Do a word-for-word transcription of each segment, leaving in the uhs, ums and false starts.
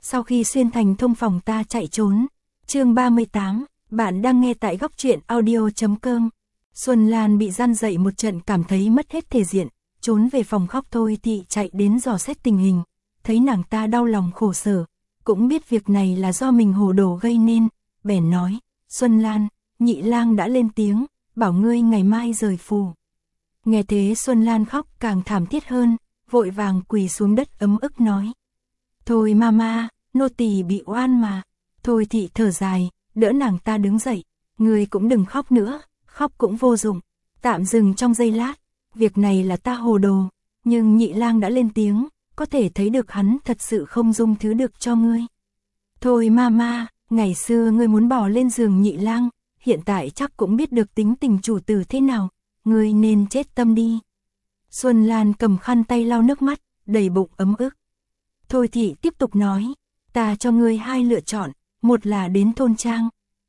sau khi xuyên thành thông phòng ta chạy trốn. Chương ba mươi tám, bạn đang nghe tại góc truyện audio chấm com. Xuân Lan bị gian dậy một trận cảm thấy mất hết thể diện, trốn về phòng khóc. Thôi Thị chạy đến dò xét tình hình, thấy nàng ta đau lòng khổ sở, cũng biết việc này là do mình hồ đồ gây nên, bèn nói, Xuân Lan, Nhị Lang đã lên tiếng, bảo ngươi ngày mai rời phủ. Nghe thế Xuân Lan khóc càng thảm thiết hơn, vội vàng quỳ xuống đất ấm ức nói. Thôi mama, nô tỳ bị oan mà. Thôi Thị thở dài, đỡ nàng ta đứng dậy, ngươi cũng đừng khóc nữa, khóc cũng vô dụng. Tạm dừng trong giây lát, việc này là ta hồ đồ, nhưng Nhị Lang đã lên tiếng, có thể thấy được hắn thật sự không dung thứ được cho ngươi. Thôi mama, ngày xưa ngươi muốn bỏ lên giường Nhị Lang, hiện tại chắc cũng biết được tính tình chủ tử thế nào, ngươi nên chết tâm đi. Xuân Lan cầm khăn tay lau nước mắt, đầy bụng ấm ức. Thôi Thị tiếp tục nói, ta cho ngươi hai lựa chọn, một là đến thôn trang,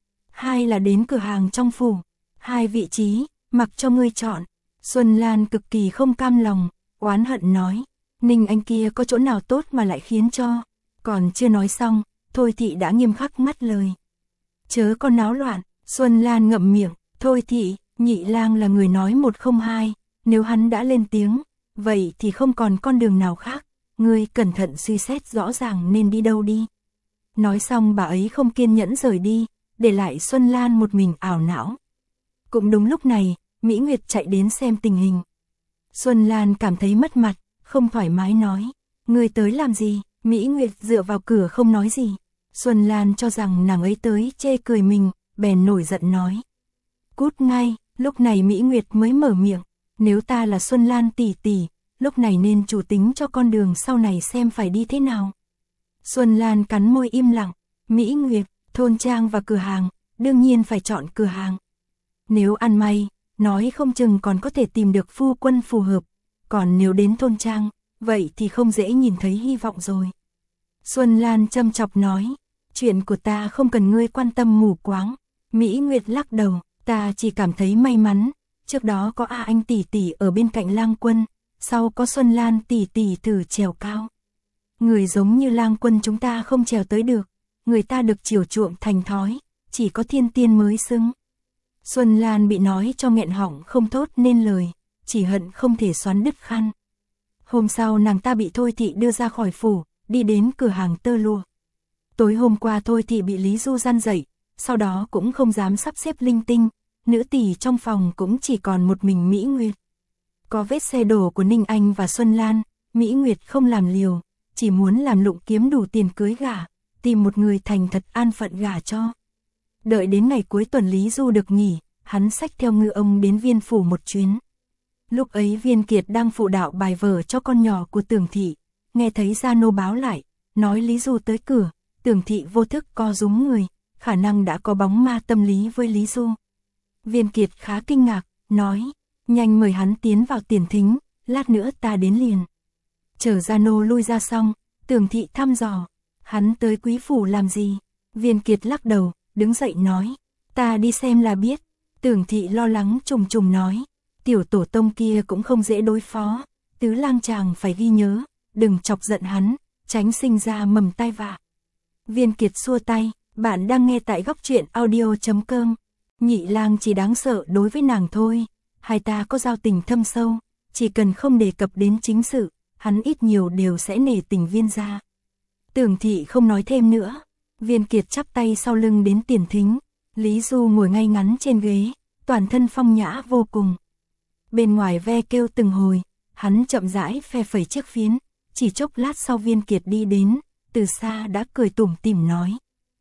hai là đến cửa hàng trong phủ, hai vị trí, mặc cho ngươi chọn. Xuân Lan cực kỳ không cam lòng, oán hận nói, Ninh Anh kia có chỗ nào tốt mà lại khiến cho. Còn chưa nói xong, Thôi Thị đã nghiêm khắc ngắt lời. Chớ có náo loạn. Xuân Lan ngậm miệng, Thôi Thị, Nhị Lang là người nói một không hai, nếu hắn đã lên tiếng, vậy thì không còn con đường nào khác, ngươi cẩn thận suy xét rõ ràng nên đi đâu đi. Nói xong bà ấy không kiên nhẫn rời đi, để lại Xuân Lan một mình ảo não. Cũng đúng lúc này, Mỹ Nguyệt chạy đến xem tình hình. Xuân Lan cảm thấy mất mặt, không thoải mái nói, ngươi tới làm gì? Mỹ Nguyệt dựa vào cửa không nói gì. Xuân Lan cho rằng nàng ấy tới chê cười mình, bèn nổi giận nói. Cút ngay. Lúc này Mỹ Nguyệt mới mở miệng, nếu ta là Xuân Lan tỷ tỷ, lúc này nên chủ tính cho con đường sau này xem phải đi thế nào. Xuân Lan cắn môi im lặng, Mỹ Nguyệt, thôn trang và cửa hàng, đương nhiên phải chọn cửa hàng. Nếu ăn may, nói không chừng còn có thể tìm được phu quân phù hợp, còn nếu đến thôn trang, vậy thì không dễ nhìn thấy hy vọng rồi. Xuân Lan châm chọc nói, chuyện của ta không cần ngươi quan tâm mù quáng. Mỹ Nguyệt lắc đầu, ta chỉ cảm thấy may mắn, trước đó có A Anh tỷ tỷ ở bên cạnh Lang Quân, sau có Xuân Lan tỷ tỷ thử trèo cao. Người giống như Lang Quân chúng ta không trèo tới được, người ta được chiều chuộng thành thói, chỉ có thiên tiên mới xứng. Xuân Lan bị nói cho nghẹn họng không thốt nên lời, chỉ hận không thể xoắn đứt khăn. Hôm sau nàng ta bị Thôi Thị đưa ra khỏi phủ, đi đến cửa hàng tơ lụa. Tối hôm qua Thôi Thị bị Lý Du gian dậy, sau đó cũng không dám sắp xếp linh tinh, nữ tỳ trong phòng cũng chỉ còn một mình Mỹ Nguyệt. Có vết xe đổ của Ninh Anh và Xuân Lan, Mỹ Nguyệt không làm liều, chỉ muốn làm lụng kiếm đủ tiền cưới gả, tìm một người thành thật an phận gả cho. Đợi đến ngày cuối tuần Lý Du được nghỉ, hắn xách theo Ngư Ông đến Viên phủ một chuyến. Lúc ấy Viên Kiệt đang phụ đạo bài vở cho con nhỏ của Tưởng Thị, nghe thấy gia nô báo lại, nói Lý Du tới cửa, Tưởng Thị vô thức co rúm người, khả năng đã có bóng ma tâm lý với Lý Du. Viên Kiệt khá kinh ngạc, nói, nhanh mời hắn tiến vào tiền thính, lát nữa ta đến liền. Chờ gia nô lui ra xong, Tưởng Thị thăm dò, hắn tới quý phủ làm gì? Viên Kiệt lắc đầu, đứng dậy nói, ta đi xem là biết. Tưởng Thị lo lắng trùng trùng nói, tiểu tổ tông kia cũng không dễ đối phó, tứ lang chàng phải ghi nhớ, đừng chọc giận hắn, tránh sinh ra mầm tai vạ. Viên Kiệt xua tay, bạn đang nghe tại góc truyện audio chấm com. Nhị Lang chỉ đáng sợ đối với nàng thôi, hai ta có giao tình thâm sâu, chỉ cần không đề cập đến chính sự, hắn ít nhiều đều sẽ nể tình Viên gia. Tưởng Thị không nói thêm nữa. Viên Kiệt chắp tay sau lưng đến tiền thính, Lý Du ngồi ngay ngắn trên ghế, toàn thân phong nhã vô cùng. Bên ngoài ve kêu từng hồi, hắn chậm rãi phe phẩy chiếc phiến, chỉ chốc lát sau Viên Kiệt đi đến, từ xa đã cười tủm tỉm nói.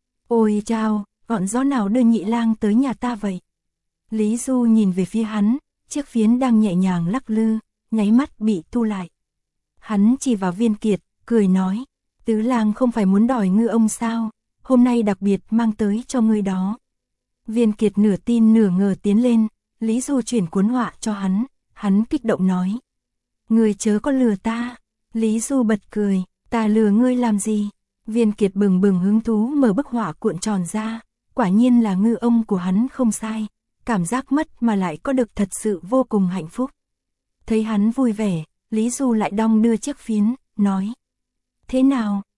Ôi chao, ngọn gió nào đưa Nhị Lang tới nhà ta vậy? Lý Du nhìn về phía hắn, chiếc phiến đang nhẹ nhàng lắc lư, nháy mắt bị thu lại. Hắn chỉ vào Viên Kiệt, cười nói, tứ lang không phải muốn đòi Ngư Ông sao, hôm nay đặc biệt mang tới cho ngươi đó. Viên Kiệt nửa tin nửa ngờ tiến lên, Lý Du chuyển cuốn họa cho hắn, hắn kích động nói. Ngươi chớ có lừa ta. Lý Du bật cười, ta lừa ngươi làm gì? Viên Kiệt bừng bừng hứng thú mở bức họa cuộn tròn ra, quả nhiên là Ngư Ông của hắn không sai, cảm giác mất mà lại có được thật sự vô cùng hạnh phúc. Thấy hắn vui vẻ, Lý Du lại đong đưa chiếc phiến, nói. Thế nào,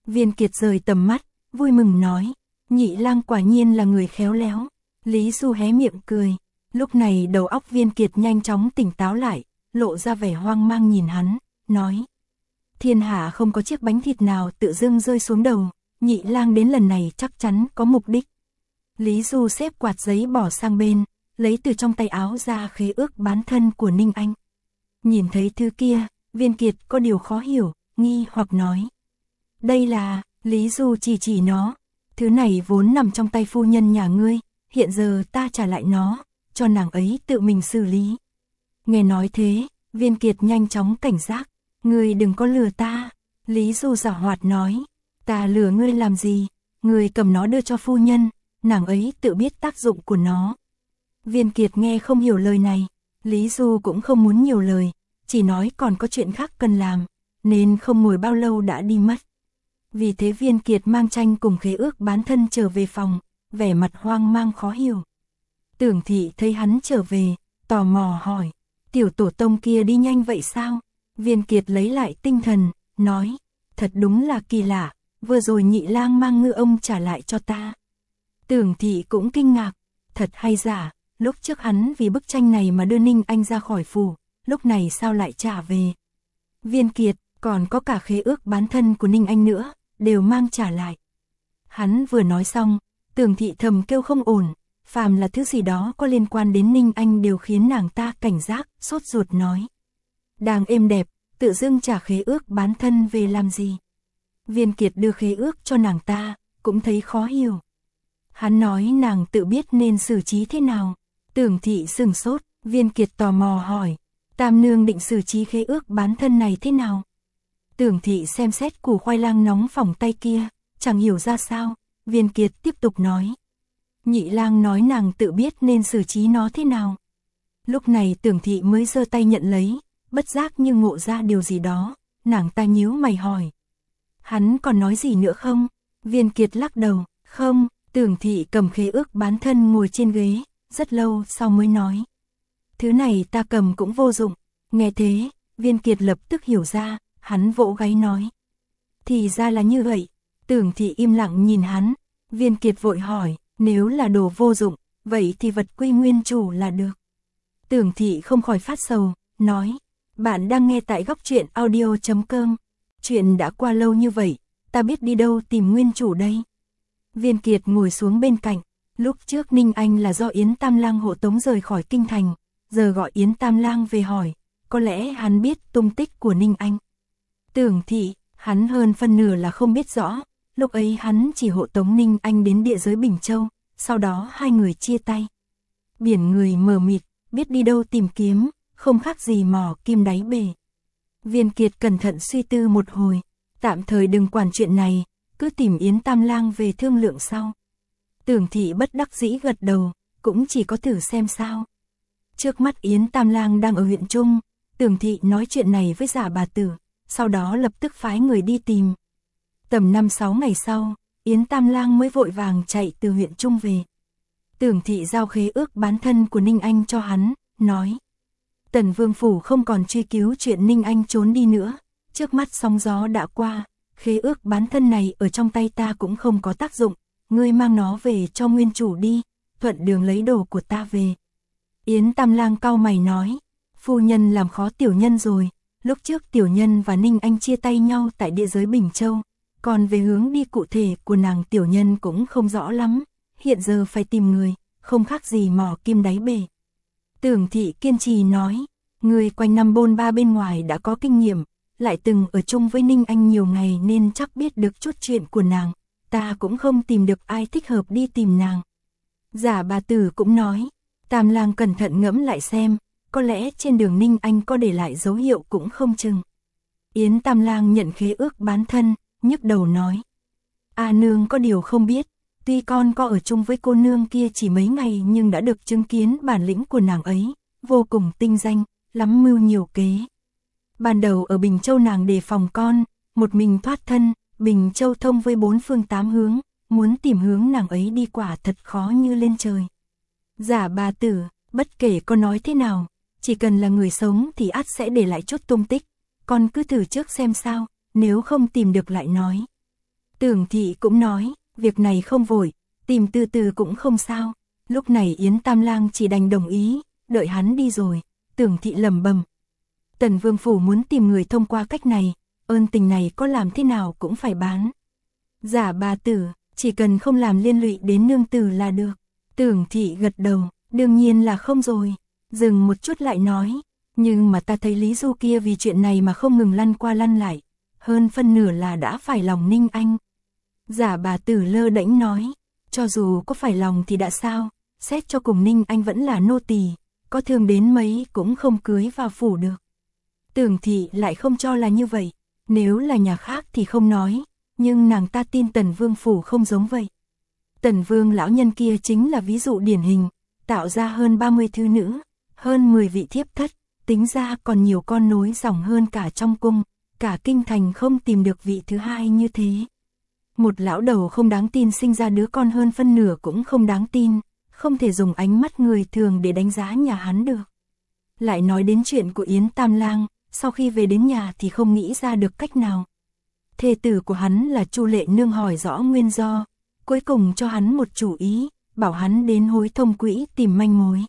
Viên Kiệt rời tầm mắt, vui mừng nói, Nhị lang quả nhiên là người khéo léo. Lý Du hé miệng cười, lúc này đầu óc Viên Kiệt nhanh chóng tỉnh táo lại, lộ ra vẻ hoang mang nhìn hắn, nói. Thiên hạ không có chiếc bánh thịt nào tự dưng rơi xuống đầu, Nhị lang đến lần này chắc chắn có mục đích. Lý Du xếp quạt giấy bỏ sang bên, lấy từ trong tay áo ra khế ước bán thân của Ninh Anh. Nhìn thấy thứ kia, Viên Kiệt có điều khó hiểu, nghi hoặc nói. Đây là, Lý Du chỉ chỉ nó, thứ này vốn nằm trong tay phu nhân nhà ngươi, hiện giờ ta trả lại nó, cho nàng ấy tự mình xử lý. Nghe nói thế, Viên Kiệt nhanh chóng cảnh giác, ngươi đừng có lừa ta. Lý Du giảo hoạt nói, ta lừa ngươi làm gì, ngươi cầm nó đưa cho phu nhân, nàng ấy tự biết tác dụng của nó. Viên Kiệt nghe không hiểu lời này, Lý Du cũng không muốn nhiều lời, chỉ nói còn có chuyện khác cần làm, nên không ngồi bao lâu đã đi mất. Vì thế Viên Kiệt mang tranh cùng khế ước bán thân trở về phòng, vẻ mặt hoang mang khó hiểu. Tưởng Thị thấy hắn trở về, tò mò hỏi, tiểu tổ tông kia đi nhanh vậy sao? Viên Kiệt lấy lại tinh thần, nói, thật đúng là kỳ lạ, vừa rồi Nhị lang mang ngư ông trả lại cho ta. Tưởng Thị cũng kinh ngạc, thật hay giả, lúc trước hắn vì bức tranh này mà đưa Ninh Anh ra khỏi phủ, lúc này sao lại trả về? Viên Kiệt, còn có cả khế ước bán thân của Ninh Anh nữa, đều mang trả lại. Hắn vừa nói xong, Tưởng Thị thầm kêu không ổn, phàm là thứ gì đó có liên quan đến Ninh Anh đều khiến nàng ta cảnh giác, sốt ruột nói. Đang êm đẹp, tự dưng trả khế ước bán thân về làm gì? Viên Kiệt đưa khế ước cho nàng ta, cũng thấy khó hiểu. Hắn nói nàng tự biết nên xử trí thế nào. Tưởng Thị sừng sốt, Viên Kiệt tò mò hỏi, Tam nương định xử trí khế ước bán thân này thế nào? Tưởng Thị xem xét củ khoai lang nóng phỏng tay kia, chẳng hiểu ra sao. Viên Kiệt tiếp tục nói, Nhị lang nói nàng tự biết nên xử trí nó thế nào. Lúc này Tưởng Thị mới giơ tay nhận lấy, bất giác như ngộ ra điều gì đó, nàng ta nhíu mày hỏi. Hắn còn nói gì nữa không? Viên Kiệt lắc đầu, không. Tưởng Thị cầm khế ước bán thân ngồi trên ghế, rất lâu sau mới nói. Thứ này ta cầm cũng vô dụng. Nghe thế, Viên Kiệt lập tức hiểu ra, hắn vỗ gáy nói. Thì ra là như vậy. Tưởng Thị im lặng nhìn hắn, Viên Kiệt vội hỏi, nếu là đồ vô dụng, vậy thì vật quy nguyên chủ là được. Tưởng Thị không khỏi phát sầu, nói, bạn đang nghe tại góc truyện audio chấm com. Chuyện đã qua lâu như vậy, ta biết đi đâu tìm nguyên chủ đây. Viên Kiệt ngồi xuống bên cạnh, lúc trước Ninh Anh là do Yến Tam Lang hộ tống rời khỏi kinh thành, giờ gọi Yến Tam Lang về hỏi, có lẽ hắn biết tung tích của Ninh Anh. Tưởng Thị, hắn hơn phân nửa là không biết rõ, lúc ấy hắn chỉ hộ tống Ninh Anh đến địa giới Bình Châu, sau đó hai người chia tay. Biển người mờ mịt, biết đi đâu tìm kiếm, không khác gì mò kim đáy bể. Viên Kiệt cẩn thận suy tư một hồi, tạm thời đừng quản chuyện này, cứ tìm Yến Tam Lang về thương lượng sau. Tưởng Thị bất đắc dĩ gật đầu, cũng chỉ có thử xem sao. Trước mắt Yến Tam Lang đang ở huyện Trung, Tưởng Thị nói chuyện này với Giả bà tử, sau đó lập tức phái người đi tìm. Tầm năm sáu ngày sau, Yến Tam Lang mới vội vàng chạy từ huyện Trung về. Tưởng Thị giao khế ước bán thân của Ninh Anh cho hắn, nói. Tần Vương Phủ không còn truy cứu chuyện Ninh Anh trốn đi nữa, trước mắt sóng gió đã qua, khế ước bán thân này ở trong tay ta cũng không có tác dụng, ngươi mang nó về cho nguyên chủ đi, thuận đường lấy đồ của ta về. Yến Tam Lang cau mày nói, phu nhân làm khó tiểu nhân rồi, lúc trước tiểu nhân và Ninh Anh chia tay nhau tại địa giới Bình Châu, còn về hướng đi cụ thể của nàng tiểu nhân cũng không rõ lắm, hiện giờ phải tìm người, không khác gì mò kim đáy bể. Tưởng Thị kiên trì nói, người quanh năm bôn ba bên ngoài đã có kinh nghiệm, lại từng ở chung với Ninh Anh nhiều ngày nên chắc biết được chút chuyện của nàng, ta cũng không tìm được ai thích hợp đi tìm nàng. Giả bà tử cũng nói, Tam Lang cẩn thận ngẫm lại xem, có lẽ trên đường Ninh Anh có để lại dấu hiệu cũng không chừng. Yến Tam Lang nhận khế ước bán thân, nhức đầu nói, A nương có điều không biết, tuy con có ở chung với cô nương kia chỉ mấy ngày nhưng đã được chứng kiến bản lĩnh của nàng ấy, vô cùng tinh danh, lắm mưu nhiều kế. Ban đầu ở Bình Châu nàng đề phòng con, một mình thoát thân, Bình Châu thông với bốn phương tám hướng, muốn tìm hướng nàng ấy đi quả thật khó như lên trời. Giả bà tử, bất kể con nói thế nào, chỉ cần là người sống thì ắt sẽ để lại chút tung tích, con cứ thử trước xem sao, nếu không tìm được lại nói. Tưởng Thị cũng nói, việc này không vội, tìm từ từ cũng không sao. Lúc này Yến Tam Lang chỉ đành đồng ý, đợi hắn đi rồi. Tưởng Thị lẩm bẩm, Tần Vương phủ muốn tìm người thông qua cách này, ơn tình này có làm thế nào cũng phải bán. Giả bà tử, chỉ cần không làm liên lụy đến nương tử là được. Tưởng Thị gật đầu, đương nhiên là không rồi. Dừng một chút lại nói, nhưng mà ta thấy Lý Du kia vì chuyện này mà không ngừng lăn qua lăn lại, hơn phân nửa là đã phải lòng Ninh Anh. Giả bà tử lơ đễnh nói, cho dù có phải lòng thì đã sao, xét cho cùng Ninh Anh vẫn là nô tỳ, có thương đến mấy cũng không cưới vào phủ được. Tưởng Thị lại không cho là như vậy, nếu là nhà khác thì không nói, nhưng nàng ta tin Tần Vương phủ không giống vậy. Tần Vương lão nhân kia chính là ví dụ điển hình, tạo ra hơn ba mươi thư nữ, hơn mười vị thiếp thất, tính ra còn nhiều con nối dòng hơn cả trong cung, cả kinh thành không tìm được vị thứ hai như thế. Một lão đầu không đáng tin sinh ra đứa con hơn phân nửa cũng không đáng tin, không thể dùng ánh mắt người thường để đánh giá nhà hắn được. Lại nói đến chuyện của Yến Tam Lang, sau khi về đến nhà thì không nghĩ ra được cách nào. Thê tử của hắn là Chu Lệ Nương hỏi rõ nguyên do, cuối cùng cho hắn một chủ ý, bảo hắn đến hối thông quỹ tìm manh mối.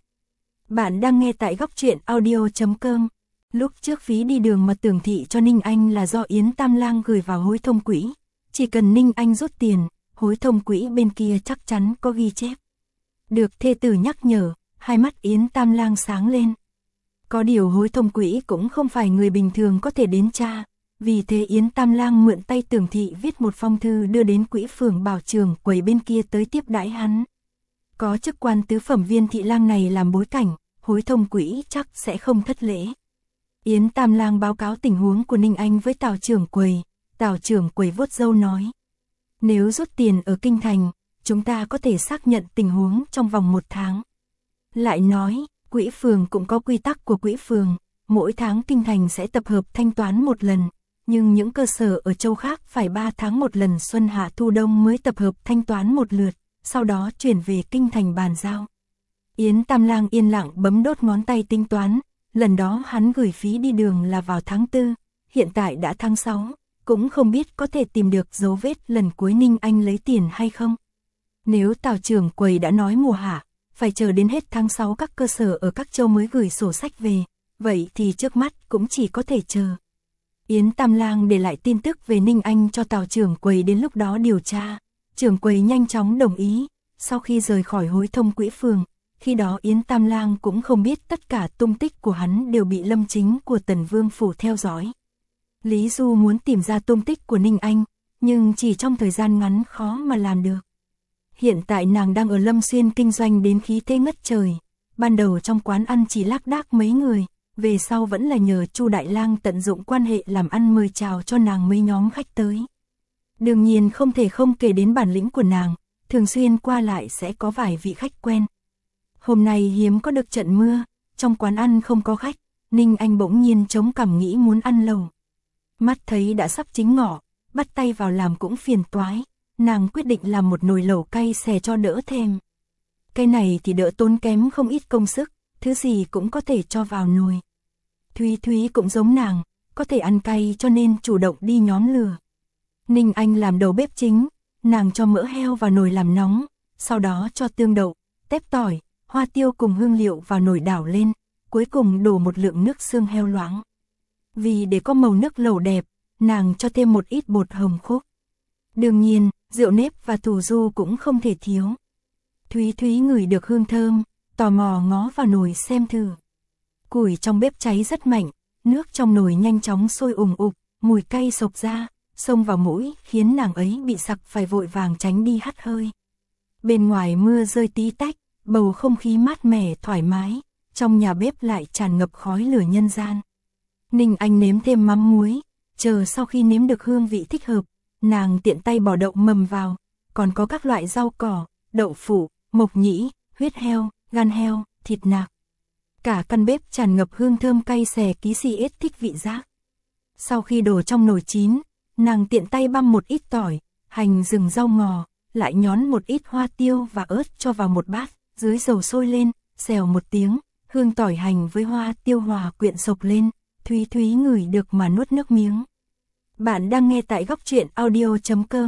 Bạn đang nghe tại góc truyện audio chấm com. Lúc trước phí đi đường mà Tưởng Thị cho Ninh Anh là do Yến Tam Lang gửi vào hối thông quỹ, chỉ cần Ninh Anh rút tiền, hối thông quỹ bên kia chắc chắn có ghi chép. Được thê tử nhắc nhở, hai mắt Yến Tam Lang sáng lên. Có điều hối thông quỹ cũng không phải người bình thường có thể đến tra, vì thế Yến Tam Lang mượn tay Tưởng Thị viết một phong thư đưa đến quỹ phường bảo trường quầy bên kia tới tiếp đãi hắn. Có chức quan tứ phẩm viên thị lang này làm bối cảnh, hối thông quỹ chắc sẽ không thất lễ. Yến Tam Lang báo cáo tình huống của Ninh Anh với Tào trưởng quầy, Tào trưởng quầy vuốt râu nói. Nếu rút tiền ở kinh thành, chúng ta có thể xác nhận tình huống trong vòng một tháng. Lại nói, quỹ phường cũng có quy tắc của quỹ phường, mỗi tháng kinh thành sẽ tập hợp thanh toán một lần, nhưng những cơ sở ở châu khác phải ba tháng một lần xuân hạ thu đông mới tập hợp thanh toán một lượt, sau đó chuyển về kinh thành bàn giao. Yến Tam Lang yên lặng bấm đốt ngón tay tính toán, lần đó hắn gửi phí đi đường là vào tháng tư, hiện tại đã tháng sáu, cũng không biết có thể tìm được dấu vết lần cuối Ninh Anh lấy tiền hay không. Nếu Tào trưởng quầy đã nói mùa hạ, phải chờ đến hết tháng sáu các cơ sở ở các châu mới gửi sổ sách về, vậy thì trước mắt cũng chỉ có thể chờ. Yến Tam Lang để lại tin tức về Ninh Anh cho Tào trưởng quầy đến lúc đó điều tra, trưởng quầy nhanh chóng đồng ý, sau khi rời khỏi hối thông quỹ phường, khi đó Yến Tam Lang cũng không biết tất cả tung tích của hắn đều bị Lâm Chính của Tần Vương phủ theo dõi. Lý Du muốn tìm ra tung tích của Ninh Anh, nhưng chỉ trong thời gian ngắn khó mà làm được. Hiện tại nàng đang ở Lâm Xuyên kinh doanh đến khí thế ngất trời, ban đầu trong quán ăn chỉ lác đác mấy người, về sau vẫn là nhờ Chu Đại Lang tận dụng quan hệ làm ăn mời chào cho nàng mấy nhóm khách tới. Đương nhiên không thể không kể đến bản lĩnh của nàng, thường xuyên qua lại sẽ có vài vị khách quen. Hôm nay hiếm có được trận mưa, trong quán ăn không có khách, Ninh Anh bỗng nhiên chống cằm nghĩ muốn ăn lẩu. Mắt thấy đã sắp chính ngọ, bắt tay vào làm cũng phiền toái, nàng quyết định làm một nồi lẩu cay xè cho đỡ thèm. Cái này thì đỡ tốn kém không ít công sức, thứ gì cũng có thể cho vào nồi. Thúy Thúy cũng giống nàng, có thể ăn cay cho nên chủ động đi nhóm lửa. Ninh Anh làm đầu bếp chính, nàng cho mỡ heo vào nồi làm nóng, sau đó cho tương đậu, tép tỏi, hoa tiêu cùng hương liệu vào nồi đảo lên, cuối cùng đổ một lượng nước xương heo loãng. Vì để có màu nước lẩu đẹp, nàng cho thêm một ít bột hồng khúc. Đương nhiên, rượu nếp và thủ du cũng không thể thiếu. Thúy Thúy ngửi được hương thơm, tò mò ngó vào nồi xem thử. Củi trong bếp cháy rất mạnh, nước trong nồi nhanh chóng sôi ùng ục, mùi cay sộc ra, xông vào mũi khiến nàng ấy bị sặc phải vội vàng tránh đi hắt hơi. Bên ngoài mưa rơi tí tách, bầu không khí mát mẻ thoải mái, trong nhà bếp lại tràn ngập khói lửa nhân gian. Ninh Anh nếm thêm mắm muối, chờ sau khi nếm được hương vị thích hợp, nàng tiện tay bỏ đậu mầm vào, còn có các loại rau cỏ, đậu phụ, mộc nhĩ, huyết heo, gan heo, thịt nạc. Cả căn bếp tràn ngập hương thơm cay xè ký xì ết thích vị giác. Sau khi đổ trong nồi chín, nàng tiện tay băm một ít tỏi, hành rừng rau ngò, lại nhón một ít hoa tiêu và ớt cho vào một bát, dưới dầu sôi lên, xèo một tiếng, hương tỏi hành với hoa tiêu hòa quyện sộc lên, Thúy Thúy ngửi được mà nuốt nước miếng. Bạn đang nghe tại góc truyện audio chấm com.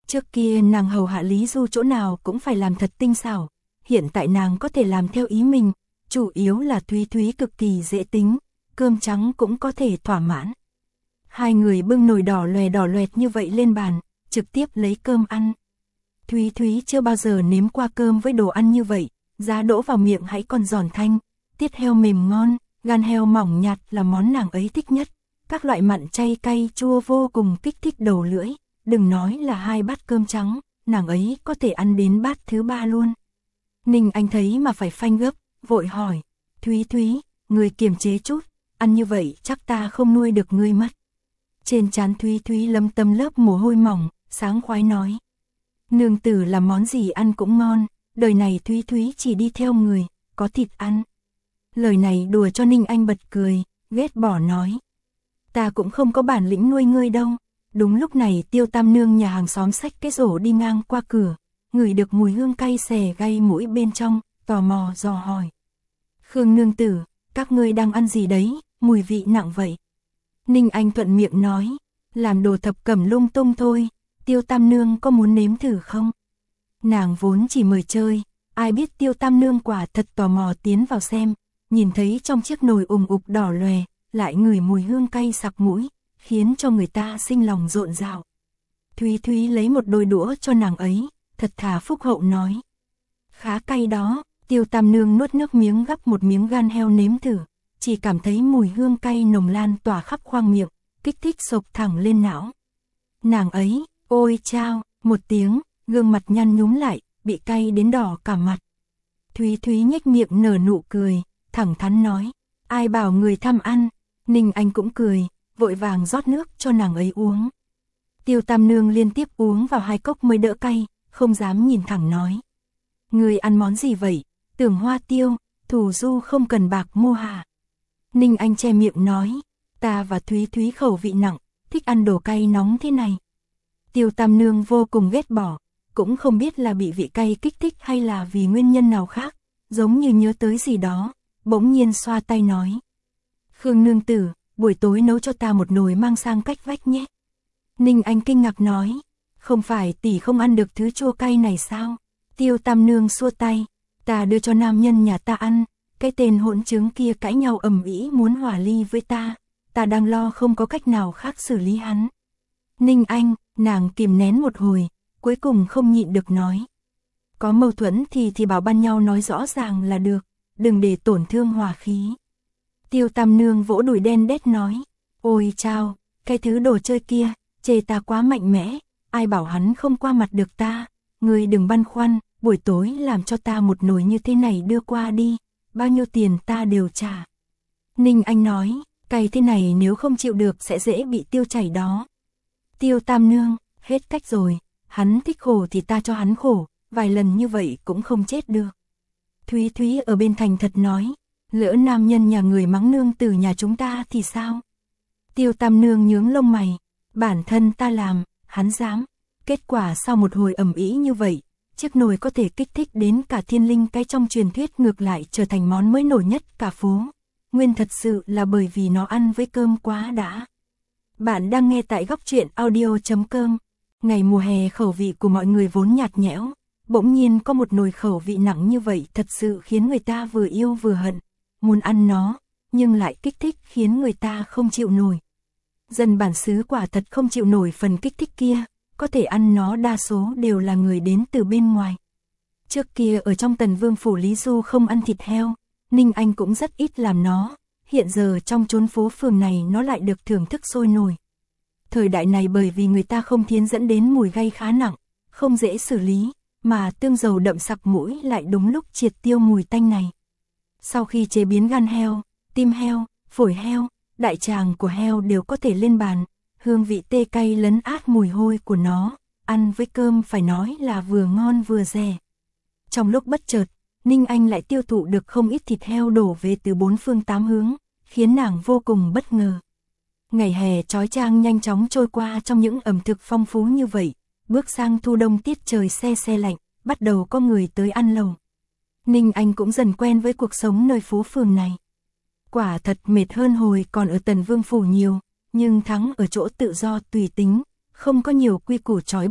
Trước kia nàng hầu hạ Lý Du chỗ nào cũng phải làm thật tinh xảo, hiện tại nàng có thể làm theo ý mình, chủ yếu là Thúy Thúy cực kỳ dễ tính, cơm trắng cũng có thể thỏa mãn. Hai người bưng nồi đỏ loè đỏ loẹt như vậy lên bàn, trực tiếp lấy cơm ăn. Thúy Thúy chưa bao giờ nếm qua cơm với đồ ăn như vậy, giá đỗ vào miệng hãy còn giòn thanh, tiết heo mềm ngon, gan heo mỏng nhạt là món nàng ấy thích nhất. Các loại mặn chay cay chua vô cùng kích thích đầu lưỡi, đừng nói là hai bát cơm trắng, nàng ấy có thể ăn đến bát thứ ba luôn. Ninh Anh thấy mà phải phanh gấp, vội hỏi, Thúy Thúy, người kiềm chế chút, ăn như vậy chắc ta không nuôi được ngươi mất. Trên trán Thúy Thúy lấm tấm lớp mồ hôi mỏng, sáng khoái nói. Nương tử làm món gì ăn cũng ngon, đời này Thúy Thúy chỉ đi theo người, có thịt ăn. Lời này đùa cho Ninh Anh bật cười, ghét bỏ nói. Ta cũng không có bản lĩnh nuôi ngươi đâu. Đúng lúc này Tiêu Tam Nương nhà hàng xóm xách cái rổ đi ngang qua cửa, ngửi được mùi hương cay xè gây mũi bên trong, tò mò dò hỏi. Khương nương tử, các ngươi đang ăn gì đấy, mùi vị nặng vậy? Ninh Anh thuận miệng nói, làm đồ thập cẩm lung tung thôi, Tiêu Tam Nương có muốn nếm thử không? Nàng vốn chỉ mời chơi, ai biết Tiêu Tam Nương quả thật tò mò tiến vào xem, nhìn thấy trong chiếc nồi ùng ục đỏ lòe, lại ngửi mùi hương cay sặc mũi, khiến cho người ta sinh lòng rộn rạo. Thúy Thúy lấy một đôi đũa cho nàng ấy, thật thà phúc hậu nói. Khá cay đó, Tiêu Tam Nương nuốt nước miếng gắp một miếng gan heo nếm thử, chỉ cảm thấy mùi hương cay nồng lan tỏa khắp khoang miệng, kích thích sộc thẳng lên não. Nàng ấy, ôi chao, một tiếng, gương mặt nhăn nhúm lại, bị cay đến đỏ cả mặt. Thúy Thúy nhếch miệng nở nụ cười, thẳng thắn nói, ai bảo người tham ăn. Ninh Anh cũng cười, vội vàng rót nước cho nàng ấy uống. Tiêu Tam Nương liên tiếp uống vào hai cốc mới đỡ cay, không dám nhìn thẳng nói. Người ăn món gì vậy? Tưởng Hoa Tiêu, Thủ Du không cần bạc mua hả? Ninh Anh che miệng nói, ta và Thúy Thúy khẩu vị nặng, thích ăn đồ cay nóng thế này. Tiêu Tam Nương vô cùng ghét bỏ, cũng không biết là bị vị cay kích thích hay là vì nguyên nhân nào khác, giống như nhớ tới gì đó, bỗng nhiên xoa tay nói. Khương nương tử, buổi tối nấu cho ta một nồi mang sang cách vách nhé. Ninh Anh kinh ngạc nói, không phải tỷ không ăn được thứ chua cay này sao? Tiêu Tam Nương xua tay, ta đưa cho nam nhân nhà ta ăn, cái tên hỗn trứng kia cãi nhau ầm ĩ muốn hòa ly với ta, ta đang lo không có cách nào khác xử lý hắn. Ninh Anh, nàng kìm nén một hồi, cuối cùng không nhịn được nói. Có mâu thuẫn thì thì bảo ban nhau nói rõ ràng là được, đừng để tổn thương hòa khí. Tiêu Tam Nương vỗ đùi đen đét nói, ôi chao, cái thứ đồ chơi kia, chê ta quá mạnh mẽ, ai bảo hắn không qua mặt được ta, ngươi đừng băn khoăn, buổi tối làm cho ta một nồi như thế này đưa qua đi, bao nhiêu tiền ta đều trả. Ninh Anh nói, cay thế này nếu không chịu được sẽ dễ bị tiêu chảy đó. Tiêu Tam Nương, hết cách rồi, hắn thích khổ thì ta cho hắn khổ, vài lần như vậy cũng không chết được. Thúy Thúy ở bên thành thật nói, lỡ nam nhân nhà người mắng nương từ nhà chúng ta thì sao? Tiêu Tam Nương nhướng lông mày, bản thân ta làm, hắn dám. Kết quả sau một hồi ầm ĩ như vậy, chiếc nồi có thể kích thích đến cả thiên linh cái trong truyền thuyết ngược lại trở thành món mới nổi nhất cả phố. Nguyên thật sự là bởi vì nó ăn với cơm quá đã. Bạn đang nghe tại góc truyện audio chấm com. Ngày mùa hè khẩu vị của mọi người vốn nhạt nhẽo, bỗng nhiên có một nồi khẩu vị nặng như vậy thật sự khiến người ta vừa yêu vừa hận, muốn ăn nó, nhưng lại kích thích khiến người ta không chịu nổi. Dân bản xứ quả thật không chịu nổi phần kích thích kia, có thể ăn nó đa số đều là người đến từ bên ngoài. Trước kia ở trong Tần Vương phủ Lý Du không ăn thịt heo, Ninh Anh cũng rất ít làm nó, hiện giờ trong chốn phố phường này nó lại được thưởng thức sôi nổi. Thời đại này bởi vì người ta không thiến dẫn đến mùi gay khá nặng, không dễ xử lý, mà tương dầu đậm sặc mũi lại đúng lúc triệt tiêu mùi tanh này. Sau khi chế biến gan heo, tim heo, phổi heo, đại tràng của heo đều có thể lên bàn, hương vị tê cay lấn át mùi hôi của nó, ăn với cơm phải nói là vừa ngon vừa rẻ. Trong lúc bất chợt, Ninh Anh lại tiêu thụ được không ít thịt heo đổ về từ bốn phương tám hướng, khiến nàng vô cùng bất ngờ. Ngày hè chói chang nhanh chóng trôi qua trong những ẩm thực phong phú như vậy, bước sang thu đông tiết trời se se lạnh, bắt đầu có người tới ăn lẩu. Ninh Anh cũng dần quen với cuộc sống nơi phố phường này. Quả thật mệt hơn hồi còn ở Tần Vương phủ nhiều, nhưng thắng ở chỗ tự do tùy tính, không có nhiều quy củ trói buộc,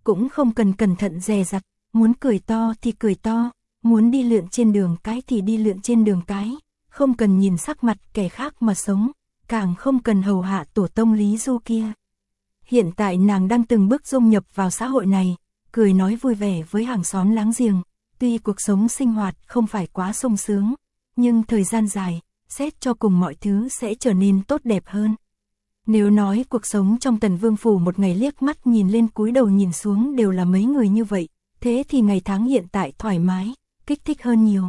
cũng không cần cẩn thận dè dặt, muốn cười to thì cười to, muốn đi lượn trên đường cái thì đi lượn trên đường cái, không cần nhìn sắc mặt kẻ khác mà sống, càng không cần hầu hạ tổ tông Lý Du kia. Hiện tại nàng đang từng bước dung nhập vào xã hội này, cười nói vui vẻ với hàng xóm láng giềng, tuy cuộc sống sinh hoạt không phải quá sung sướng, nhưng thời gian dài, xét cho cùng mọi thứ sẽ trở nên tốt đẹp hơn. Nếu nói cuộc sống trong Tần Vương Phủ một ngày liếc mắt nhìn lên cúi đầu nhìn xuống đều là mấy người như vậy, thế thì ngày tháng hiện tại thoải mái, kích thích hơn nhiều.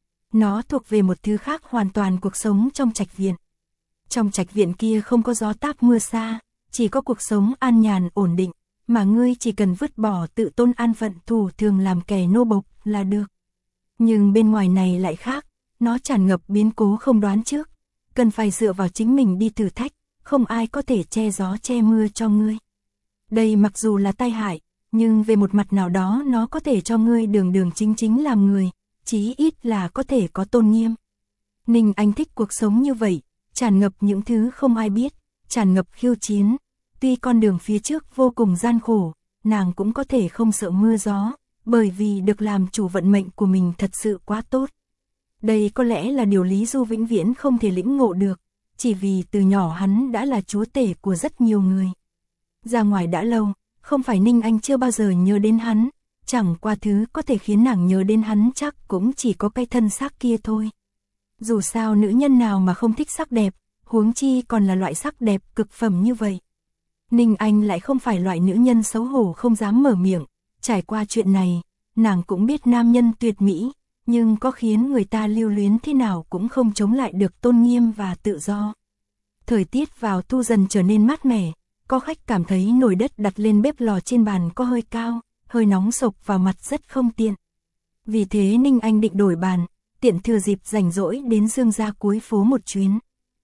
Nó thuộc về một thứ khác hoàn toàn cuộc sống trong trạch viện. Trong trạch viện kia không có gió táp mưa xa, chỉ có cuộc sống an nhàn ổn định, mà ngươi chỉ cần vứt bỏ tự tôn an phận thủ thường làm kẻ nô bộc là được. Nhưng bên ngoài này lại khác, nó tràn ngập biến cố không đoán trước, cần phải dựa vào chính mình đi thử thách, không ai có thể che gió che mưa cho ngươi. Đây mặc dù là tai hại, nhưng về một mặt nào đó nó có thể cho ngươi đường đường chính chính làm người, chí ít là có thể có tôn nghiêm. Ninh Anh thích cuộc sống như vậy, tràn ngập những thứ không ai biết, tràn ngập khiêu chiến. Tuy con đường phía trước vô cùng gian khổ, nàng cũng có thể không sợ mưa gió, bởi vì được làm chủ vận mệnh của mình thật sự quá tốt. Đây có lẽ là điều Lý Du vĩnh viễn không thể lĩnh ngộ được, chỉ vì từ nhỏ hắn đã là chúa tể của rất nhiều người. Ra ngoài đã lâu, không phải Ninh Anh chưa bao giờ nhớ đến hắn, chẳng qua thứ có thể khiến nàng nhớ đến hắn chắc cũng chỉ có cái thân xác kia thôi. Dù sao nữ nhân nào mà không thích sắc đẹp, huống chi còn là loại sắc đẹp cực phẩm như vậy. Ninh Anh lại không phải loại nữ nhân xấu hổ không dám mở miệng, trải qua chuyện này, nàng cũng biết nam nhân tuyệt mỹ, nhưng có khiến người ta lưu luyến thế nào cũng không chống lại được tôn nghiêm và tự do. Thời tiết vào thu dần trở nên mát mẻ, có khách cảm thấy nồi đất đặt lên bếp lò trên bàn có hơi cao, hơi nóng sộc vào mặt rất không tiện. Vì thế Ninh Anh định đổi bàn, tiện thừa dịp rảnh rỗi đến Dương gia cuối phố một chuyến.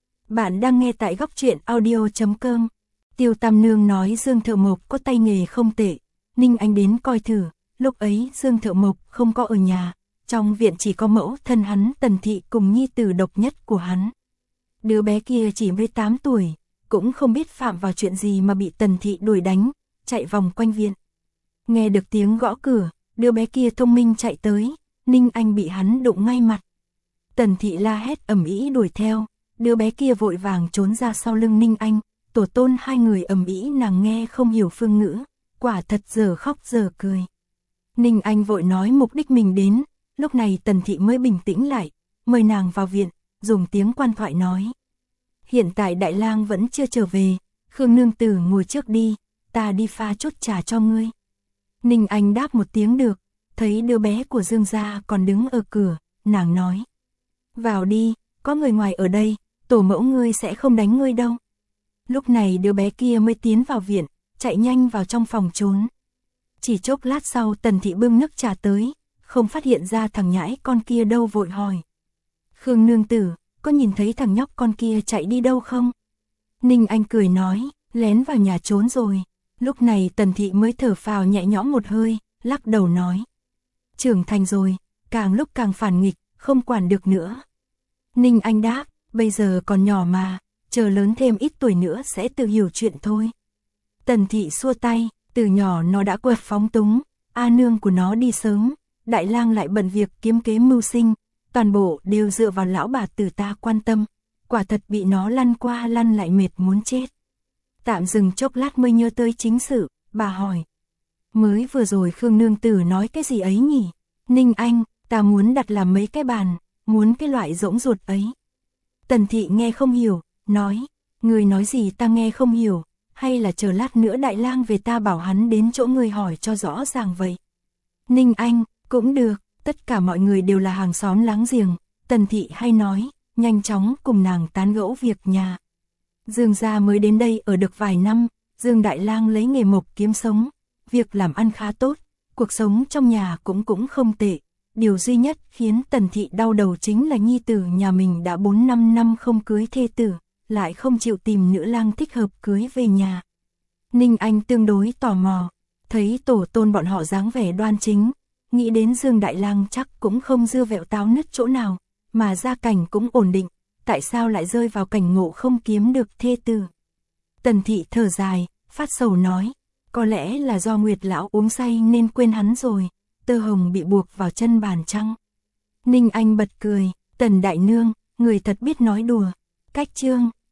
Bạn đang nghe tại góc truyện audio chấm com. Tiêu Tam Nương nói Dương Thợ Mộc có tay nghề không tệ, Ninh Anh đến coi thử, lúc ấy Dương Thợ Mộc không có ở nhà, trong viện chỉ có mẫu thân hắn Tần Thị cùng nhi tử độc nhất của hắn. Đứa bé kia chỉ mới tám tuổi, cũng không biết phạm vào chuyện gì mà bị Tần Thị đuổi đánh, chạy vòng quanh viện. Nghe được tiếng gõ cửa, đứa bé kia thông minh chạy tới, Ninh Anh bị hắn đụng ngay mặt. Tần Thị la hét ầm ĩ đuổi theo, đứa bé kia vội vàng trốn ra sau lưng Ninh Anh, tổ tôn hai người ầm ĩ nàng nghe không hiểu phương ngữ, quả thật giờ khóc giờ cười. Ninh Anh vội nói mục đích mình đến, lúc này Tần Thị mới bình tĩnh lại, mời nàng vào viện, dùng tiếng quan thoại nói. Hiện tại Đại Lang vẫn chưa trở về, Khương nương tử ngồi trước đi, ta đi pha chút trà cho ngươi. Ninh Anh đáp một tiếng được, thấy đứa bé của Dương gia còn đứng ở cửa, nàng nói. Vào đi, có người ngoài ở đây, tổ mẫu ngươi sẽ không đánh ngươi đâu. Lúc này đứa bé kia mới tiến vào viện, chạy nhanh vào trong phòng trốn. Chỉ chốc lát sau Tần Thị bưng nước trà tới, không phát hiện ra thằng nhãi con kia đâu vội hỏi. Khương nương tử, có nhìn thấy thằng nhóc con kia chạy đi đâu không? Ninh Anh cười nói, lén vào nhà trốn rồi. Lúc này Tần Thị mới thở phào nhẹ nhõm một hơi, lắc đầu nói. Trưởng thành rồi, càng lúc càng phản nghịch, không quản được nữa. Ninh Anh đáp, bây giờ còn nhỏ mà, chờ lớn thêm ít tuổi nữa sẽ tự hiểu chuyện thôi. Tần Thị xua tay, từ nhỏ nó đã quật phóng túng, A nương của nó đi sớm, Đại Lang lại bận việc kiếm kế mưu sinh, toàn bộ đều dựa vào lão bà tử ta quan tâm, quả thật bị nó lăn qua lăn lại mệt muốn chết. Tạm dừng chốc lát mới nhớ tới chính sự, bà hỏi. Mới vừa rồi Khương nương tử nói cái gì ấy nhỉ? Ninh Anh, ta muốn đặt làm mấy cái bàn, muốn cái loại rỗng ruột ấy. Tần Thị nghe không hiểu, nói, người nói gì ta nghe không hiểu, hay là chờ lát nữa Đại Lang về ta bảo hắn đến chỗ người hỏi cho rõ ràng vậy. Ninh Anh, cũng được, tất cả mọi người đều là hàng xóm láng giềng, Tần Thị hay nói, nhanh chóng cùng nàng tán gẫu việc nhà. Dương gia mới đến đây ở được vài năm, Dương Đại Lang lấy nghề mộc kiếm sống, việc làm ăn khá tốt, cuộc sống trong nhà cũng cũng không tệ. Điều duy nhất khiến Tần Thị đau đầu chính là nhi tử nhà mình đã bốn năm năm không cưới thê tử, lại không chịu tìm nữ lang thích hợp cưới về nhà. Ninh Anh tương đối tò mò, thấy tổ tôn bọn họ dáng vẻ đoan chính, nghĩ đến Dương Đại Lang chắc cũng không dưa vẹo táo nứt chỗ nào, mà gia cảnh cũng ổn định, tại sao lại rơi vào cảnh ngộ không kiếm được thê tử. Tần Thị thở dài, phát sầu nói, Có lẽ là do Nguyệt lão uống say nên quên hắn rồi, tơ hồng bị buộc vào chân bàn chăng? Ninh Anh bật cười, Tần đại nương, người thật biết nói đùa. Cách chương